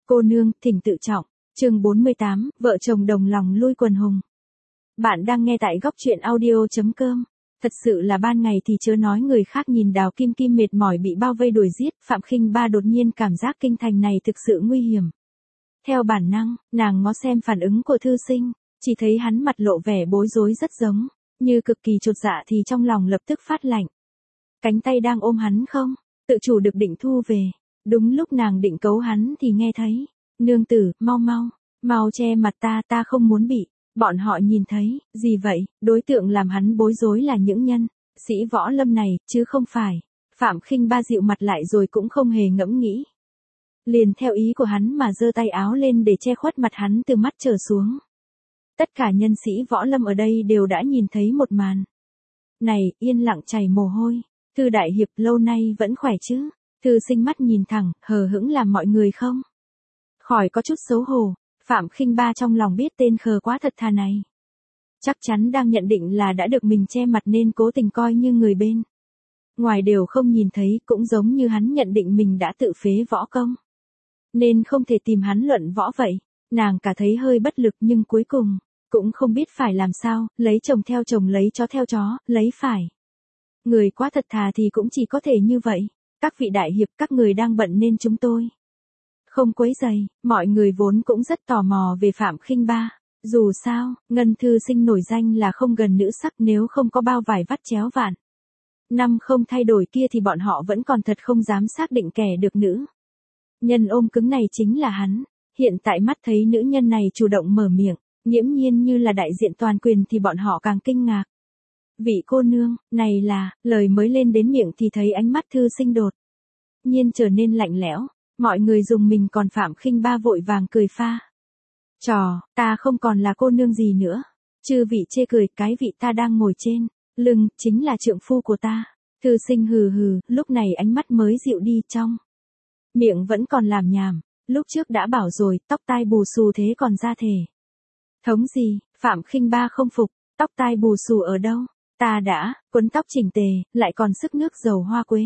Cô nương, thỉnh tự trọng. Chương 48, vợ chồng đồng lòng lui quần hùng. Bạn đang nghe tại góc truyện audio.com. Thật sự là ban ngày thì chớ nói người khác nhìn Đào Kim Kim mệt mỏi bị bao vây đuổi giết, Phạm Khinh Ba đột nhiên cảm giác kinh thành này thực sự nguy hiểm. Theo bản năng, nàng ngó xem phản ứng của thư sinh, chỉ thấy hắn mặt lộ vẻ bối rối rất giống, như cực kỳ chột dạ thì trong lòng lập tức phát lạnh. Cánh tay đang ôm hắn không, tự chủ được định thu về. Đúng lúc nàng định cấu hắn thì nghe thấy, nương tử, mau che mặt ta không muốn bị bọn họ nhìn thấy. Gì vậy? Đối tượng làm hắn bối rối là những nhân sĩ võ lâm này, chứ không phải. Phạm Khinh Ba dịu mặt lại rồi cũng không hề ngẫm nghĩ. Liền theo ý của hắn mà giơ tay áo lên để che khuất mặt hắn từ mắt trở xuống. Tất cả nhân sĩ võ lâm ở đây đều đã nhìn thấy một màn này, yên lặng chảy mồ hôi. Thư đại hiệp lâu nay vẫn khỏe chứ? Thư sinh mắt nhìn thẳng, hờ hững làm mọi người không khỏi có chút xấu hổ. Phạm Khinh Ba trong lòng biết tên khờ quá thật thà này chắc chắn đang nhận định là đã được mình che mặt nên cố tình coi như người bên ngoài đều không nhìn thấy, cũng giống như hắn nhận định mình đã tự phế võ công nên không thể tìm hắn luận võ vậy. Nàng cả thấy hơi bất lực nhưng cuối cùng cũng không biết phải làm sao, lấy chồng theo chồng, lấy chó theo chó, lấy phải người quá thật thà thì cũng chỉ có thể như vậy. Các vị đại hiệp, các người đang bận nên chúng tôi không quấy rầy. Mọi người vốn cũng rất tò mò về Phạm Khinh Ba. Dù sao, Ngân thư sinh nổi danh là không gần nữ sắc, nếu không có bao vải vắt chéo vạn năm không thay đổi kia thì bọn họ vẫn còn thật không dám xác định kẻ được nữ nhân ôm cứng này chính là hắn. Hiện tại mắt thấy nữ nhân này chủ động mở miệng, nghiễm nhiên như là đại diện toàn quyền thì bọn họ càng kinh ngạc. Vị cô nương, này là, lời mới lên đến miệng thì thấy ánh mắt thư sinh đột nhiên trở nên lạnh lẽo. Mọi người dùng mình, còn Phạm Khinh Ba vội vàng cười pha trò, ta không còn là cô nương gì nữa. Chư vị chê cười, cái vị ta đang ngồi trên lưng chính là trượng phu của ta. Thư sinh hừ hừ, lúc này ánh mắt mới dịu đi, trong miệng vẫn còn làm nhảm. Lúc trước đã bảo rồi, tóc tai bù xù thế còn ra thể thống gì? Phạm Khinh Ba không phục, tóc tai bù xù ở đâu? Ta đã quấn tóc chỉnh tề, lại còn sức nước dầu hoa quế.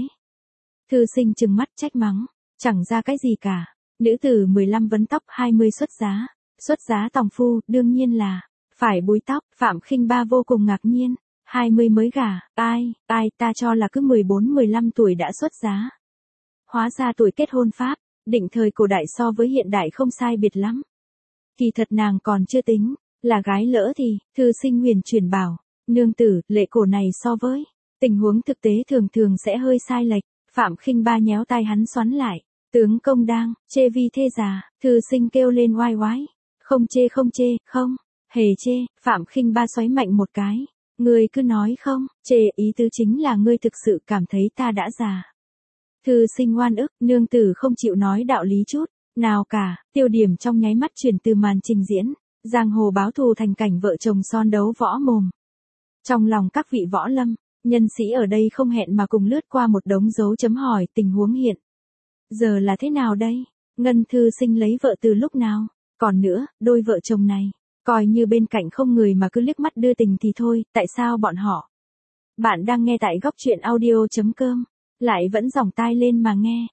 Thư sinh trừng mắt trách mắng, chẳng ra cái gì cả. Nữ tử 15 vấn tóc 20 xuất giá tòng phu, đương nhiên là phải búi tóc. Phạm Khinh Ba vô cùng ngạc nhiên, 20 mới gả, ai, ta cho là cứ 14-15 tuổi đã xuất giá. Hóa ra tuổi kết hôn pháp định thời cổ đại so với hiện đại không sai biệt lắm. Kỳ thật nàng còn chưa tính là gái lỡ thì, thư sinh huyền chuyển bảo, nương tử, lệ cổ này so với tình huống thực tế thường thường sẽ hơi sai lệch. Phạm Khinh Ba nhéo tai hắn xoắn lại, tướng công đang chê vi thê già. Thư sinh kêu lên oai oái, không chê, không hề chê. Phạm Khinh Ba xoáy mạnh một cái, ngươi cứ nói không chê, ý tứ chính là ngươi thực sự cảm thấy ta đã già. Thư sinh oan ức, nương tử không chịu nói đạo lý chút nào cả. Tiêu điểm trong nháy mắt chuyển từ màn trình diễn giang hồ báo thù thành cảnh vợ chồng son đấu võ mồm. Trong lòng các vị võ lâm nhân sĩ ở đây không hẹn mà cùng lướt qua một đống dấu chấm hỏi, tình huống hiện giờ là thế nào đây? Ngân thư sinh lấy vợ từ lúc nào? Còn nữa, đôi vợ chồng này coi như bên cạnh không người mà cứ liếc mắt đưa tình thì thôi, tại sao bọn họ? Bạn đang nghe tại góc truyện audio.com, lại vẫn giòng tai lên mà nghe.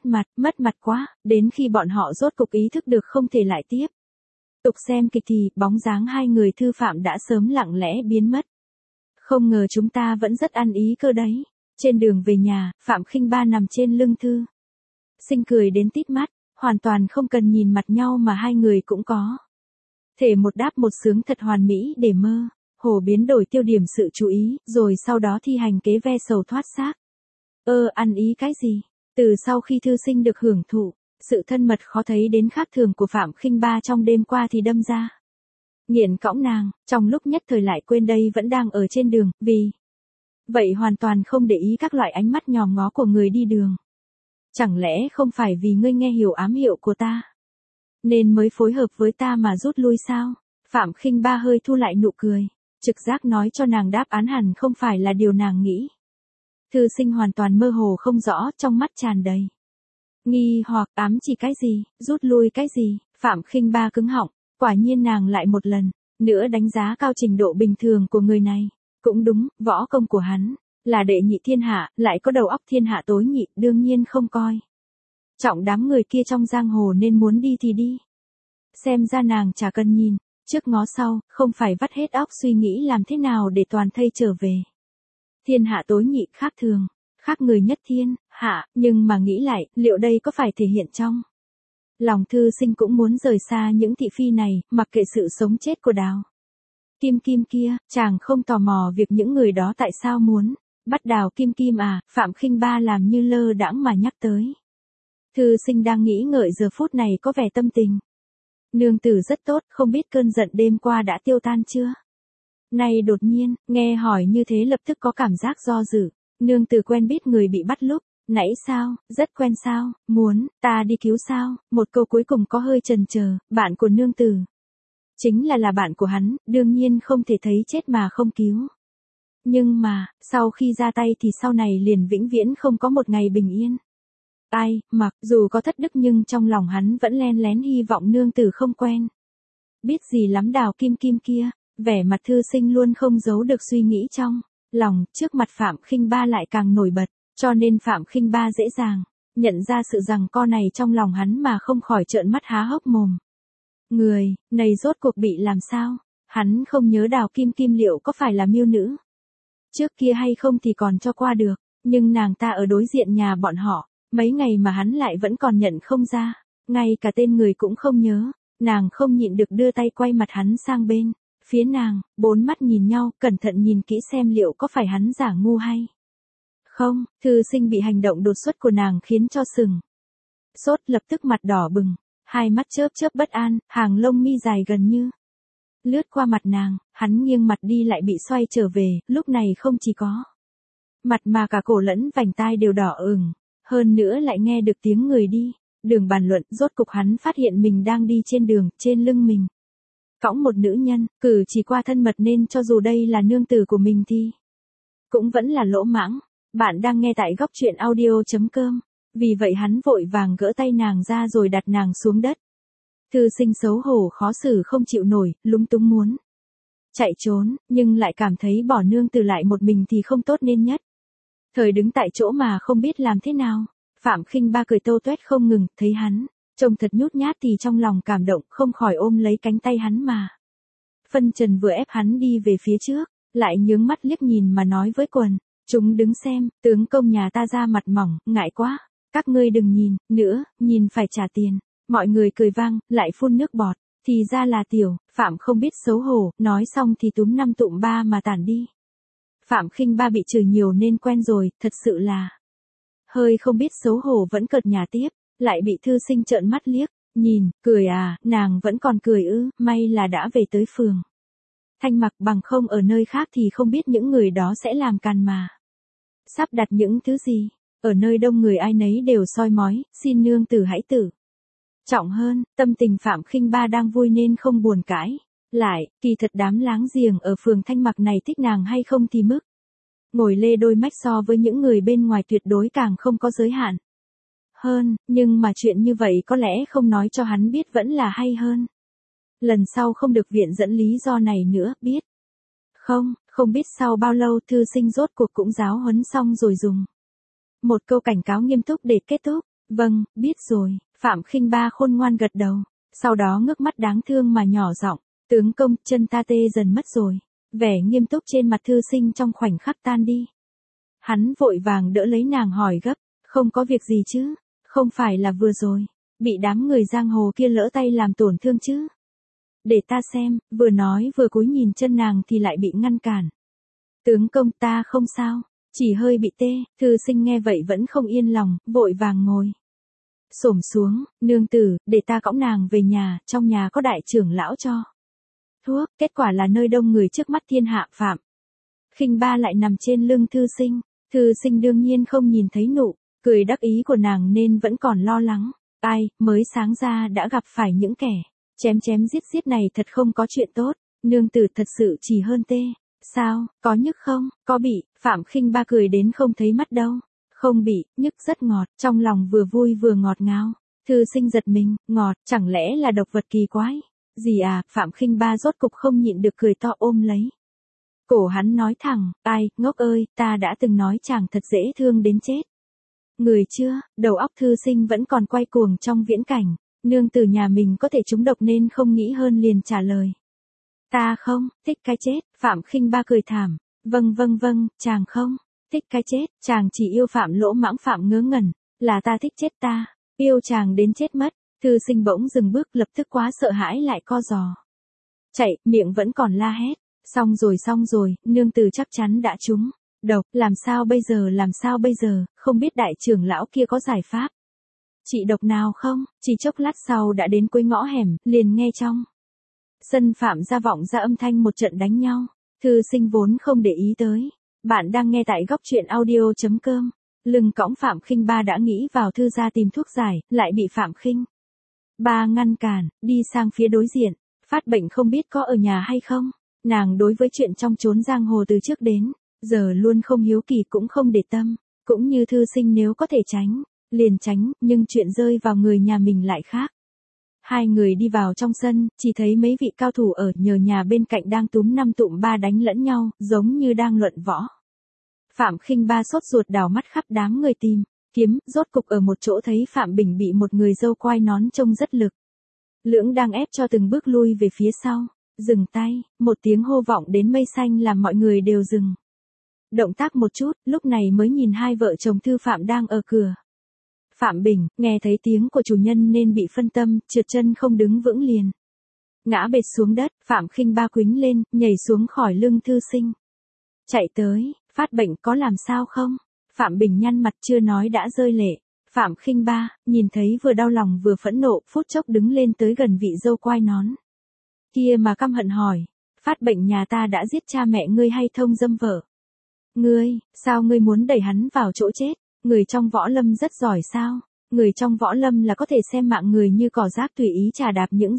Mất mặt quá. Đến khi bọn họ rốt cục ý thức được không thể lại tiếp tục xem kịch thì bóng dáng hai người Thư Phạm đã sớm lặng lẽ biến mất. Không ngờ chúng ta vẫn rất ăn ý cơ đấy. Trên đường về nhà, Phạm Khinh Ba nằm trên lưng thư sinh cười đến tít mắt, hoàn toàn không cần nhìn mặt nhau mà hai người cũng có thể một đáp một sướng thật hoàn mỹ để mơ hồ biến đổi tiêu điểm sự chú ý, rồi sau đó thi hành kế ve sầu thoát xác. Ăn ý cái gì? Từ sau khi thư sinh được hưởng thụ sự thân mật khó thấy đến khác thường của Phạm Khinh Ba trong đêm qua thì đâm ra nghiện cõng nàng, trong lúc nhất thời lại quên đây vẫn đang ở trên đường, vì vậy hoàn toàn không để ý các loại ánh mắt nhòm ngó của người đi đường. Chẳng lẽ không phải vì ngươi nghe hiểu ám hiệu của ta nên mới phối hợp với ta mà rút lui sao? Phạm Khinh Ba hơi thu lại nụ cười, trực giác nói cho nàng đáp án hẳn không phải là điều nàng nghĩ. Thư sinh hoàn toàn mơ hồ không rõ, trong mắt tràn đầy nghi hoặc. Ám chỉ cái gì, rút lui cái gì? Phạm Khinh Ba cứng họng, quả nhiên nàng lại một lần nữa đánh giá cao trình độ bình thường của người này. Cũng đúng, võ công của hắn là đệ nhị thiên hạ, lại có đầu óc thiên hạ tối nhị, đương nhiên không coi Trọng đám người kia trong giang hồ nên muốn đi thì đi. Xem ra nàng chả cần nhìn, trước ngó sau, không phải vắt hết óc suy nghĩ làm thế nào để toàn thây trở về. Thiên hạ tối nhị khác thường, khác người nhất thiên, hạ, nhưng mà nghĩ lại, liệu đây có phải thể hiện trong lòng thư sinh cũng muốn rời xa những thị phi này, mặc kệ sự sống chết của Đào Kim Kim kia, chàng không tò mò việc những người đó tại sao muốn bắt Đào Kim Kim à, Phạm Khinh Ba làm như lơ đãng mà nhắc tới. Thư sinh đang nghĩ ngợi giờ phút này có vẻ tâm tình. Nương tử rất tốt, không biết cơn giận đêm qua đã tiêu tan chưa? Nay đột nhiên, nghe hỏi như thế lập tức có cảm giác do dự. Nương tử quen biết người bị bắt lúc nãy sao, rất quen sao, muốn, ta đi cứu sao, một câu cuối cùng có hơi chần chờ, bạn của nương tử. Chính là bạn của hắn, đương nhiên không thể thấy chết mà không cứu. Nhưng mà, sau khi ra tay thì sau này liền vĩnh viễn không có một ngày bình yên. Ai, mặc, dù có thất đức nhưng trong lòng hắn vẫn len lén hy vọng nương tử không quen. Biết gì lắm Đào Kim Kim kia, vẻ mặt thư sinh luôn không giấu được suy nghĩ trong lòng, trước mặt Phạm Khinh Ba lại càng nổi bật, cho nên Phạm Khinh Ba dễ dàng nhận ra sự rằng co này trong lòng hắn mà không khỏi trợn mắt há hốc mồm. Người này rốt cuộc bị làm sao? Hắn không nhớ Đào Kim Kim liệu có phải là miêu nữ trước kia hay không thì còn cho qua được, nhưng nàng ta ở đối diện nhà bọn họ, mấy ngày mà hắn lại vẫn còn nhận không ra, ngay cả tên người cũng không nhớ. Nàng không nhịn được đưa tay quay mặt hắn sang bên phía nàng, bốn mắt nhìn nhau, cẩn thận nhìn kỹ xem liệu có phải hắn giả ngu hay không. Thư sinh bị hành động đột xuất của nàng khiến cho sừng sốt, lập tức mặt đỏ bừng, hai mắt chớp chớp bất an, hàng lông mi dài gần như lướt qua mặt nàng, hắn nghiêng mặt đi lại bị xoay trở về, lúc này không chỉ có mặt mà cả cổ lẫn vành tai đều đỏ ửng, hơn nữa lại nghe được tiếng người đi đường bàn luận. Rốt cục hắn phát hiện mình đang đi trên đường, trên lưng mình cõng một nữ nhân, cử chỉ qua thân mật nên cho dù đây là nương tử của mình thì cũng vẫn là lỗ mãng. Bạn đang nghe tại góc truyện audio.com. Vì vậy hắn vội vàng gỡ tay nàng ra rồi đặt nàng xuống đất. Thư sinh xấu hổ khó xử không chịu nổi, lúng túng muốn chạy trốn, nhưng lại cảm thấy bỏ nương tử lại một mình thì không tốt nên nhất thời đứng tại chỗ mà không biết làm thế nào. Phạm Khinh Ba cười tô toét không ngừng, thấy hắn trông thật nhút nhát thì trong lòng cảm động, không khỏi ôm lấy cánh tay hắn mà phân trần, vừa ép hắn đi về phía trước, lại nhướng mắt liếc nhìn mà nói với quần chúng đứng xem, tướng công nhà ta da mặt mỏng, ngại quá, các ngươi đừng nhìn nữa, nhìn phải trả tiền. Mọi người cười vang, lại phun nước bọt, thì ra là Tiểu Phạm không biết xấu hổ, nói xong thì túm năm tụm ba mà tản đi. Phạm Khinh Ba bị chửi nhiều nên quen rồi, thật sự là hơi không biết xấu hổ vẫn cợt nhả tiếp, lại bị thư sinh trợn mắt liếc nhìn, cười à, nàng vẫn còn cười ư, may là đã về tới phường Thanh Mặc, bằng không ở nơi khác thì không biết những người đó sẽ làm càn mà sắp đặt những thứ gì. Ở nơi đông người ai nấy đều soi mói, xin nương tử hãy tử trọng hơn. Tâm tình Phạm Khinh Ba đang vui nên không buồn cãi lại, kỳ thật đám láng giềng ở phường Thanh Mặc này thích nàng hay không thì mức ngồi lê đôi mách so với những người bên ngoài tuyệt đối càng không có giới hạn hơn, nhưng mà chuyện như vậy có lẽ không nói cho hắn biết vẫn là hay hơn. Lần sau không được viện dẫn lý do này nữa, biết không biết sau bao lâu thư sinh rốt cuộc cũng giáo huấn xong rồi dùng một câu cảnh cáo nghiêm túc để kết thúc. Vâng, biết rồi. Phạm Khinh Ba khôn ngoan gật đầu, sau đó ngước mắt đáng thương mà nhỏ giọng, tướng công, chân ta tê dần mất rồi. Vẻ nghiêm túc trên mặt thư sinh trong khoảnh khắc tan đi. Hắn vội vàng đỡ lấy nàng hỏi gấp, không có việc gì chứ, không phải là vừa rồi bị đám người giang hồ kia lỡ tay làm tổn thương chứ? Để ta xem. Vừa nói vừa cúi nhìn chân nàng thì lại bị ngăn cản. Tướng công, ta không sao, chỉ hơi bị tê. Thư sinh nghe vậy vẫn không yên lòng, vội vàng ngồi xổm xuống, nương tử, để ta cõng nàng về nhà, trong nhà có đại trưởng lão cho thuốc. Kết quả là nơi đông người trước mắt thiên hạ, Phạm Khinh Ba lại nằm trên lưng thư sinh. Thư sinh đương nhiên không nhìn thấy nụ cười đắc ý của nàng nên vẫn còn lo lắng. Ai, mới sáng ra đã gặp phải những kẻ chém chém giết giết này, thật không có chuyện tốt. Nương tử thật sự chỉ hơn tê. Sao, có nhức không? Có bị. Phạm Khinh Ba cười đến không thấy mắt đâu. Không bị, nhức rất ngọt, trong lòng vừa vui vừa ngọt ngào. Thư sinh giật mình, ngọt, chẳng lẽ là độc vật kỳ quái? Gì à, Phạm Khinh Ba rốt cục không nhịn được cười to ôm lấy cổ hắn nói thẳng, ai, ngốc ơi, ta đã từng nói chàng thật dễ thương đến chết. Người chưa, đầu óc thư sinh vẫn còn quay cuồng trong viễn cảnh, nương tử nhà mình có thể trúng độc nên không nghĩ hơn liền trả lời. Ta không, thích cái chết, Phạm Khinh Ba cười thảm, vâng, chàng không, thích cái chết, chàng chỉ yêu Phạm Lỗ Mãng. Phạm ngớ ngẩn, là ta thích chết ta, yêu chàng đến chết mất, thư sinh bỗng dừng bước lập tức quá sợ hãi lại co giò. Chạy, miệng vẫn còn la hét, xong rồi, nương tử chắc chắn đã trúng độc, làm sao bây giờ, không biết đại trưởng lão kia có giải pháp trị độc nào không? Chỉ chốc lát sau đã đến cuối ngõ hẻm, liền nghe trong sân Phạm gia vọng ra âm thanh một trận đánh nhau. Thư sinh vốn không để ý tới. Bạn đang nghe tại góc truyện audio.com. Lưng cõng Phạm Khinh Ba đã nghĩ vào thư gia tìm thuốc giải, lại bị Phạm Khinh Ba ngăn cản, đi sang phía đối diện. Phát Bệnh không biết có ở nhà hay không. Nàng đối với chuyện trong chốn giang hồ từ trước đến giờ luôn không hiếu kỳ cũng không để tâm, cũng như thư sinh nếu có thể tránh, liền tránh, nhưng chuyện rơi vào người nhà mình lại khác. Hai người đi vào trong sân, chỉ thấy mấy vị cao thủ ở nhờ nhà bên cạnh đang túm năm tụm ba đánh lẫn nhau, giống như đang luận võ. Phạm Khinh Ba sốt ruột đảo mắt khắp đám người tìm kiếm, rốt cục ở một chỗ thấy Phạm Bình bị một người dâu quai nón trông rất lực lưỡng đang ép cho từng bước lui về phía sau. Dừng tay, một tiếng hô vọng đến mây xanh làm mọi người đều dừng động tác một chút, lúc này mới nhìn hai vợ chồng Thư Phạm đang ở cửa. Phạm Bình, nghe thấy tiếng của chủ nhân nên bị phân tâm, trượt chân không đứng vững liền ngã bệt xuống đất. Phạm Khinh Ba quýnh lên, nhảy xuống khỏi lưng thư sinh, chạy tới. Phát Bệnh có làm sao không? Phạm Bình nhăn mặt chưa nói đã rơi lệ. Phạm Khinh Ba nhìn thấy vừa đau lòng vừa phẫn nộ, phút chốc đứng lên tới gần vị dâu quai nón kia mà căm hận hỏi. Phát Bệnh nhà ta đã giết cha mẹ ngươi hay thông dâm vợ ngươi, sao ngươi muốn đẩy hắn vào chỗ chết? Người trong võ lâm rất giỏi sao? Người trong võ lâm là có thể xem mạng người như cỏ rác tùy ý chà đạp những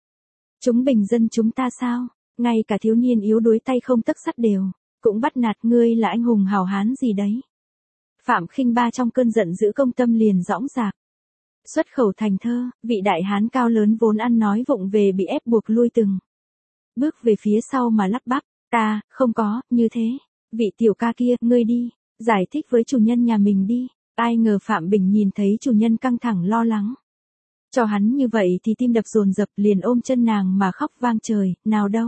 chúng bình dân chúng ta sao? Ngay cả thiếu niên yếu đuối tay không tấc sắt đều cũng bắt nạt ngươi là anh hùng hào hán gì đấy? Phạm Khinh Ba trong cơn giận dữ công tâm liền dõng dạc xuất khẩu thành thơ. Vị đại hán cao lớn vốn ăn nói vụng về bị ép buộc lui từng bước về phía sau mà lắp bắp, ta không có như thế. Vị tiểu ca kia, ngươi đi giải thích với chủ nhân nhà mình đi. Ai ngờ Phạm Bình nhìn thấy chủ nhân căng thẳng lo lắng cho hắn như vậy thì tim đập dồn dập, liền ôm chân nàng mà khóc vang trời. Nào đâu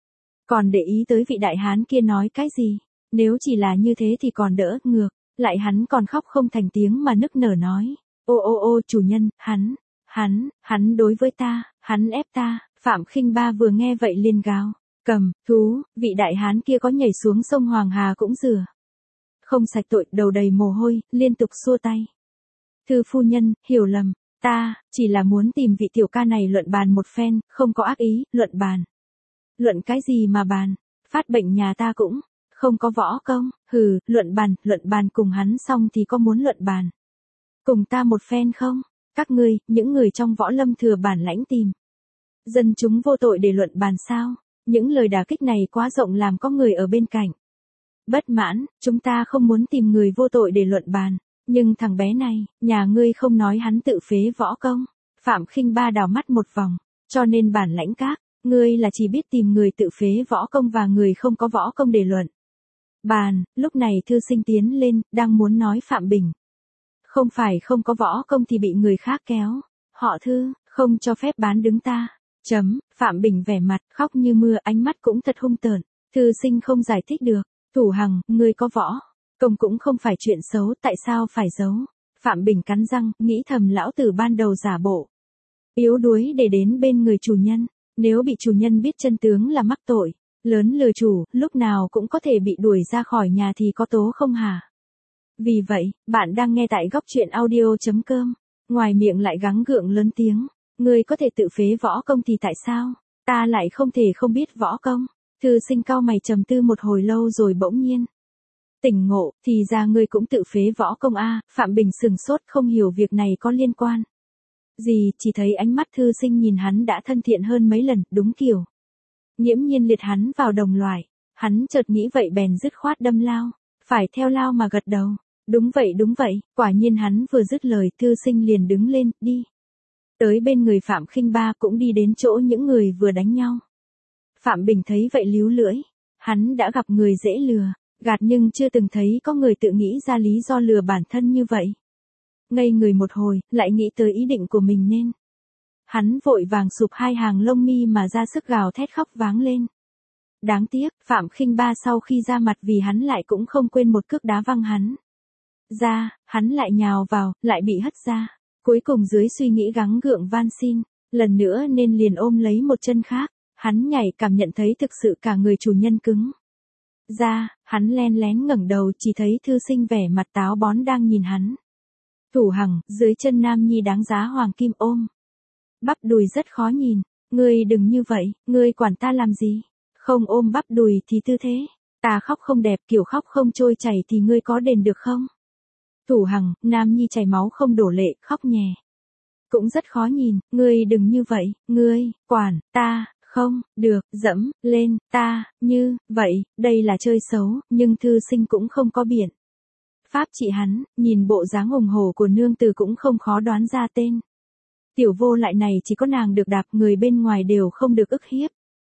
còn để ý tới vị đại hán kia nói cái gì. Nếu chỉ là như thế thì còn đỡ, ngược lại hắn còn khóc không thành tiếng mà nức nở nói, ô chủ nhân, hắn đối với ta, hắn ép ta. Phạm Khinh Ba vừa nghe vậy liền gào, cầm thú. Vị đại hán kia có nhảy xuống sông Hoàng Hà cũng rửa không sạch tội, đầu đầy mồ hôi, liên tục xua tay. Thư phu nhân, hiểu lầm, ta chỉ là muốn tìm vị tiểu ca này luận bàn một phen, không có ác ý. Luận bàn? Luận cái gì mà bàn? Phát Bệnh nhà ta cũng không có võ công. Hừ, luận bàn cùng hắn xong thì có muốn luận bàn cùng ta một phen không? Các ngươi, những người trong võ lâm thừa bản lãnh tìm dân chúng vô tội để luận bàn sao? Những lời đả kích này quá rộng làm có người ở bên cạnh bất mãn. Chúng ta không muốn tìm người vô tội để luận bàn, nhưng thằng bé này, nhà ngươi không nói hắn tự phế võ công. Phạm Khinh Ba đảo mắt một vòng, cho nên bản lãnh các ngươi là chỉ biết tìm người tự phế võ công và người không có võ công để luận bàn. Lúc này thư sinh tiến lên, đang muốn nói Phạm Bình không phải không có võ công thì bị người khác kéo. Họ Thư, không cho phép bán đứng ta. Phạm Bình vẻ mặt khóc như mưa, ánh mắt cũng thật hung tợn. Thư sinh không giải thích được. Thủ Hằng, ngươi có võ công cũng không phải chuyện xấu, tại sao phải giấu? Phạm Bình cắn răng, nghĩ thầm lão tử ban đầu giả bộ yếu đuối để đến bên người chủ nhân. Nếu bị chủ nhân biết chân tướng là mắc tội lớn lừa chủ, lúc nào cũng có thể bị đuổi ra khỏi nhà thì có tố không hả? Vì vậy, bạn đang nghe tại góc truyện audio.com. Ngoài miệng lại gắng gượng lớn tiếng. Ngươi có thể tự phế võ công thì tại sao ta lại không thể không biết võ công? Thư sinh cau mày trầm tư một hồi lâu rồi bỗng nhiên tỉnh ngộ, thì ra ngươi cũng tự phế võ công a. Phạm Bình sừng sốt không hiểu việc này có liên quan gì, chỉ thấy ánh mắt thư sinh nhìn hắn đã thân thiện hơn mấy lần, đúng kiểu nghiễm nhiên liệt hắn vào đồng loại. Hắn chợt nghĩ vậy bèn dứt khoát đâm lao phải theo lao mà gật đầu. Đúng vậy. Quả nhiên hắn vừa dứt lời, thư sinh liền đứng lên, đi tới bên người Phạm Khinh Ba, cũng đi đến chỗ những người vừa đánh nhau. Phạm Bình thấy vậy líu lưỡi. Hắn đã gặp người dễ lừa gạt nhưng chưa từng thấy có người tự nghĩ ra lý do lừa bản thân như vậy. ngây người một hồi, lại nghĩ tới ý định của mình nên. Hắn vội vàng sụp hai hàng lông mi mà ra sức gào thét khóc váng lên. Đáng tiếc, Phạm Khinh Ba sau khi ra mặt vì hắn lại cũng không quên một cước đá văng hắn. Hắn lại nhào vào, lại bị hất ra. Cuối cùng dưới suy nghĩ gắng gượng van xin, lần nữa nên liền ôm lấy một chân khác. Hắn nhảy cảm nhận thấy thực sự cả người chủ nhân cứng. Hắn len lén ngẩng đầu chỉ thấy Thư Sinh vẻ mặt táo bón đang nhìn hắn. Thủ Hằng, dưới chân Nam Nhi đáng giá hoàng kim ôm. Bắp đùi rất khó nhìn, ngươi đừng như vậy, ngươi quản ta làm gì? Không ôm bắp đùi thì tư thế. Ta khóc không đẹp kiểu khóc không trôi chảy thì ngươi có đền được không? Thủ Hằng, Nam Nhi chảy máu không đổ lệ, khóc nhè. Cũng rất khó nhìn, ngươi đừng như vậy, ngươi, quản, ta, không, được, dẫm, lên, ta, như, vậy, đây là chơi xấu, nhưng Thư Sinh cũng không có biện. Pháp trị hắn, nhìn bộ dáng hùng hổ của nương tử cũng không khó đoán ra tên. Tiểu Vô Lại này chỉ có nàng được đạp, người bên ngoài đều không được ức hiếp.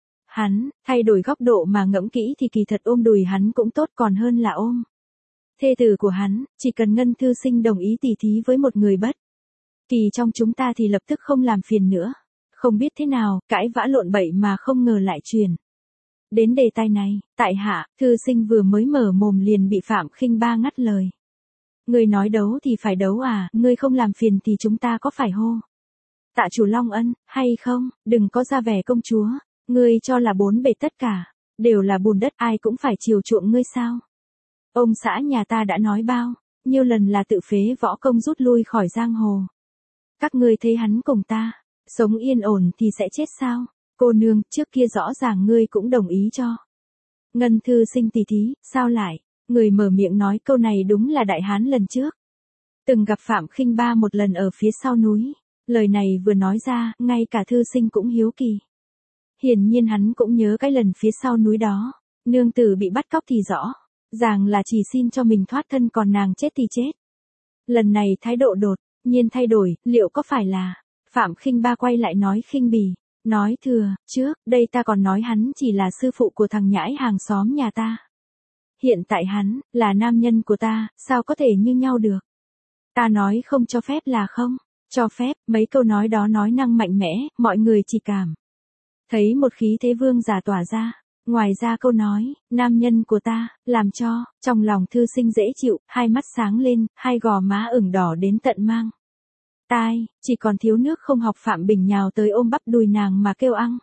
Hắn, thay đổi góc độ mà ngẫm kỹ thì kỳ thật ôm đùi hắn cũng tốt còn hơn là ôm thê tử của hắn, chỉ cần Ngân Thư Sinh đồng ý tỉ thí với một người bất kỳ trong chúng ta thì lập tức không làm phiền nữa. Không biết thế nào, cãi vã lộn bậy mà không ngờ lại truyền đến đề tài này. Tại hạ, Thư Sinh vừa mới mở mồm liền bị Phạm Khinh Ba ngắt lời. Ngươi nói đấu thì phải đấu à, ngươi không làm phiền thì chúng ta có phải hô tạ chủ Long Ân, hay không? Đừng có ra vẻ công chúa. Ngươi cho là bốn bề tất cả đều là bùn đất, ai cũng phải chiều chuộng ngươi sao? Ông xã nhà ta đã nói bao nhiêu lần là tự phế võ công rút lui khỏi giang hồ. Các ngươi thấy hắn cùng ta sống yên ổn thì sẽ chết sao? Cô nương, trước kia rõ ràng ngươi cũng đồng ý cho Ngân Thư Sinh tỉ thí, sao lại? Người mở miệng nói câu này đúng là đại hán lần trước từng gặp Phạm Khinh Ba một lần ở phía sau núi. Lời này vừa nói ra, ngay cả Thư Sinh cũng hiếu kỳ. Hiển nhiên hắn cũng nhớ cái lần phía sau núi đó, nương tử bị bắt cóc thì rõ ràng là chỉ xin cho mình thoát thân còn nàng chết thì chết. Lần này thái độ đột nhiên thay đổi, liệu có phải là... Phạm Khinh Ba quay lại nói khinh bỉ, nói thừa, trước, đây ta còn nói hắn chỉ là sư phụ của thằng nhãi hàng xóm nhà ta. Hiện tại hắn, là nam nhân của ta, sao có thể như nhau được? Ta nói không cho phép là không cho phép, mấy câu nói đó nói năng mạnh mẽ, mọi người chỉ cảm thấy một khí thế vương giả tỏa ra. Ngoài ra câu nói, nam nhân của ta, làm cho, trong lòng Thư Sinh dễ chịu, hai mắt sáng lên, hai gò má ửng đỏ đến tận mang tai, chỉ còn thiếu nước không học Phạm Bình nhào tới ôm bắp đùi nàng mà kêu ăng.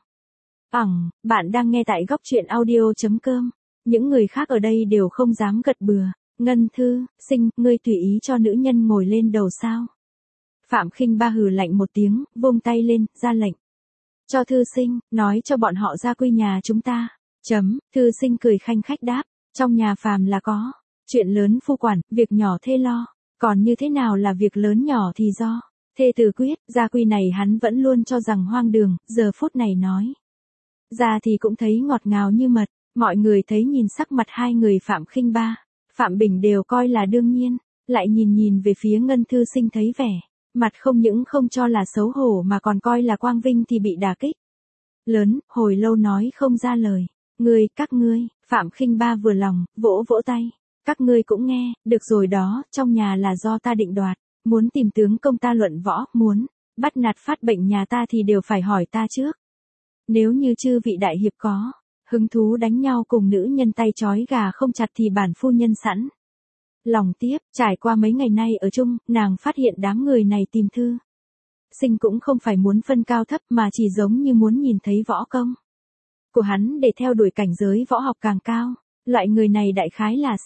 Bạn đang nghe tại góc truyện audio.com. Những người khác ở đây đều không dám gật bừa. Ngân Thư Sinh, ngươi tùy ý cho nữ nhân ngồi lên đầu sao? Phạm Khinh Ba hừ lạnh một tiếng, vung tay lên, ra lệnh cho Thư Sinh, nói cho bọn họ ra quy nhà chúng ta. Thư Sinh cười khanh khách đáp, trong nhà phàm là có chuyện lớn phu quản, việc nhỏ thê lo. Còn như thế nào là việc lớn nhỏ thì do thê tử quyết. Gia quy này hắn vẫn luôn cho rằng hoang đường, giờ phút này nói ra thì cũng thấy ngọt ngào như mật. Mọi người thấy nhìn sắc mặt hai người Phạm Khinh Ba, Phạm Bình đều coi là đương nhiên, lại nhìn về phía Ngân Thư Sinh thấy vẻ mặt không những không cho là xấu hổ mà còn coi là quang vinh thì bị đả kích lớn, hồi lâu nói không ra lời. Các ngươi, Phạm Khinh Ba vừa lòng, vỗ vỗ tay. Các ngươi cũng nghe, được rồi đó, trong nhà là do ta định đoạt, muốn tìm tướng công ta luận võ, muốn bắt nạt phát bệnh nhà ta thì đều phải hỏi ta trước. Nếu như chư vị đại hiệp có hứng thú đánh nhau cùng nữ nhân tay trói gà không chặt thì bản phu nhân sẵn lòng tiếp. Trải qua mấy ngày nay ở chung, nàng phát hiện đám người này tìm Thư Sinh cũng không phải muốn phân cao thấp mà chỉ giống như muốn nhìn thấy võ công của hắn để theo đuổi cảnh giới võ học càng cao. Loại người này đại khái là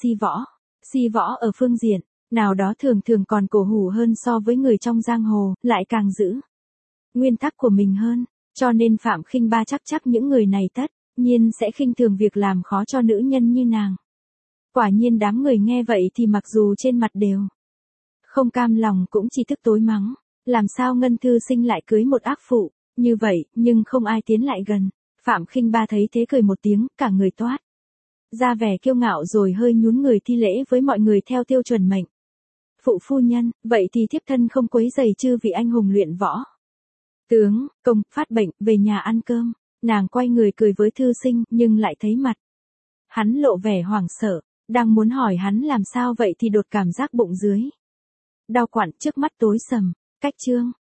si võ ở phương diện nào đó thường còn cổ hủ hơn so với người trong giang hồ, lại càng giữ nguyên tắc của mình hơn. Cho nên Phạm Khinh Ba chắc những người này tất nhiên sẽ khinh thường việc làm khó cho nữ nhân như nàng. Quả nhiên đám người nghe vậy thì mặc dù trên mặt đều không cam lòng cũng chỉ tức tối mắng. Làm sao Ngân Thư Sinh lại cưới một ác phụ như vậy, nhưng không ai tiến lại gần. Phạm Khinh Ba thấy thế cười một tiếng, cả người toát ra vẻ kiêu ngạo rồi hơi nhún người thi lễ với mọi người theo tiêu chuẩn mệnh. Phụ phu nhân, vậy thì thiếp thân không quấy rầy chư vị anh hùng luyện võ. Tướng công phát bệnh, về nhà ăn cơm. Nàng quay người cười với Thư Sinh nhưng lại thấy mặt hắn lộ vẻ hoảng sợ, đang muốn hỏi hắn làm sao vậy thì đột cảm giác bụng dưới Đau quặn trước mắt tối sầm. Cách chương.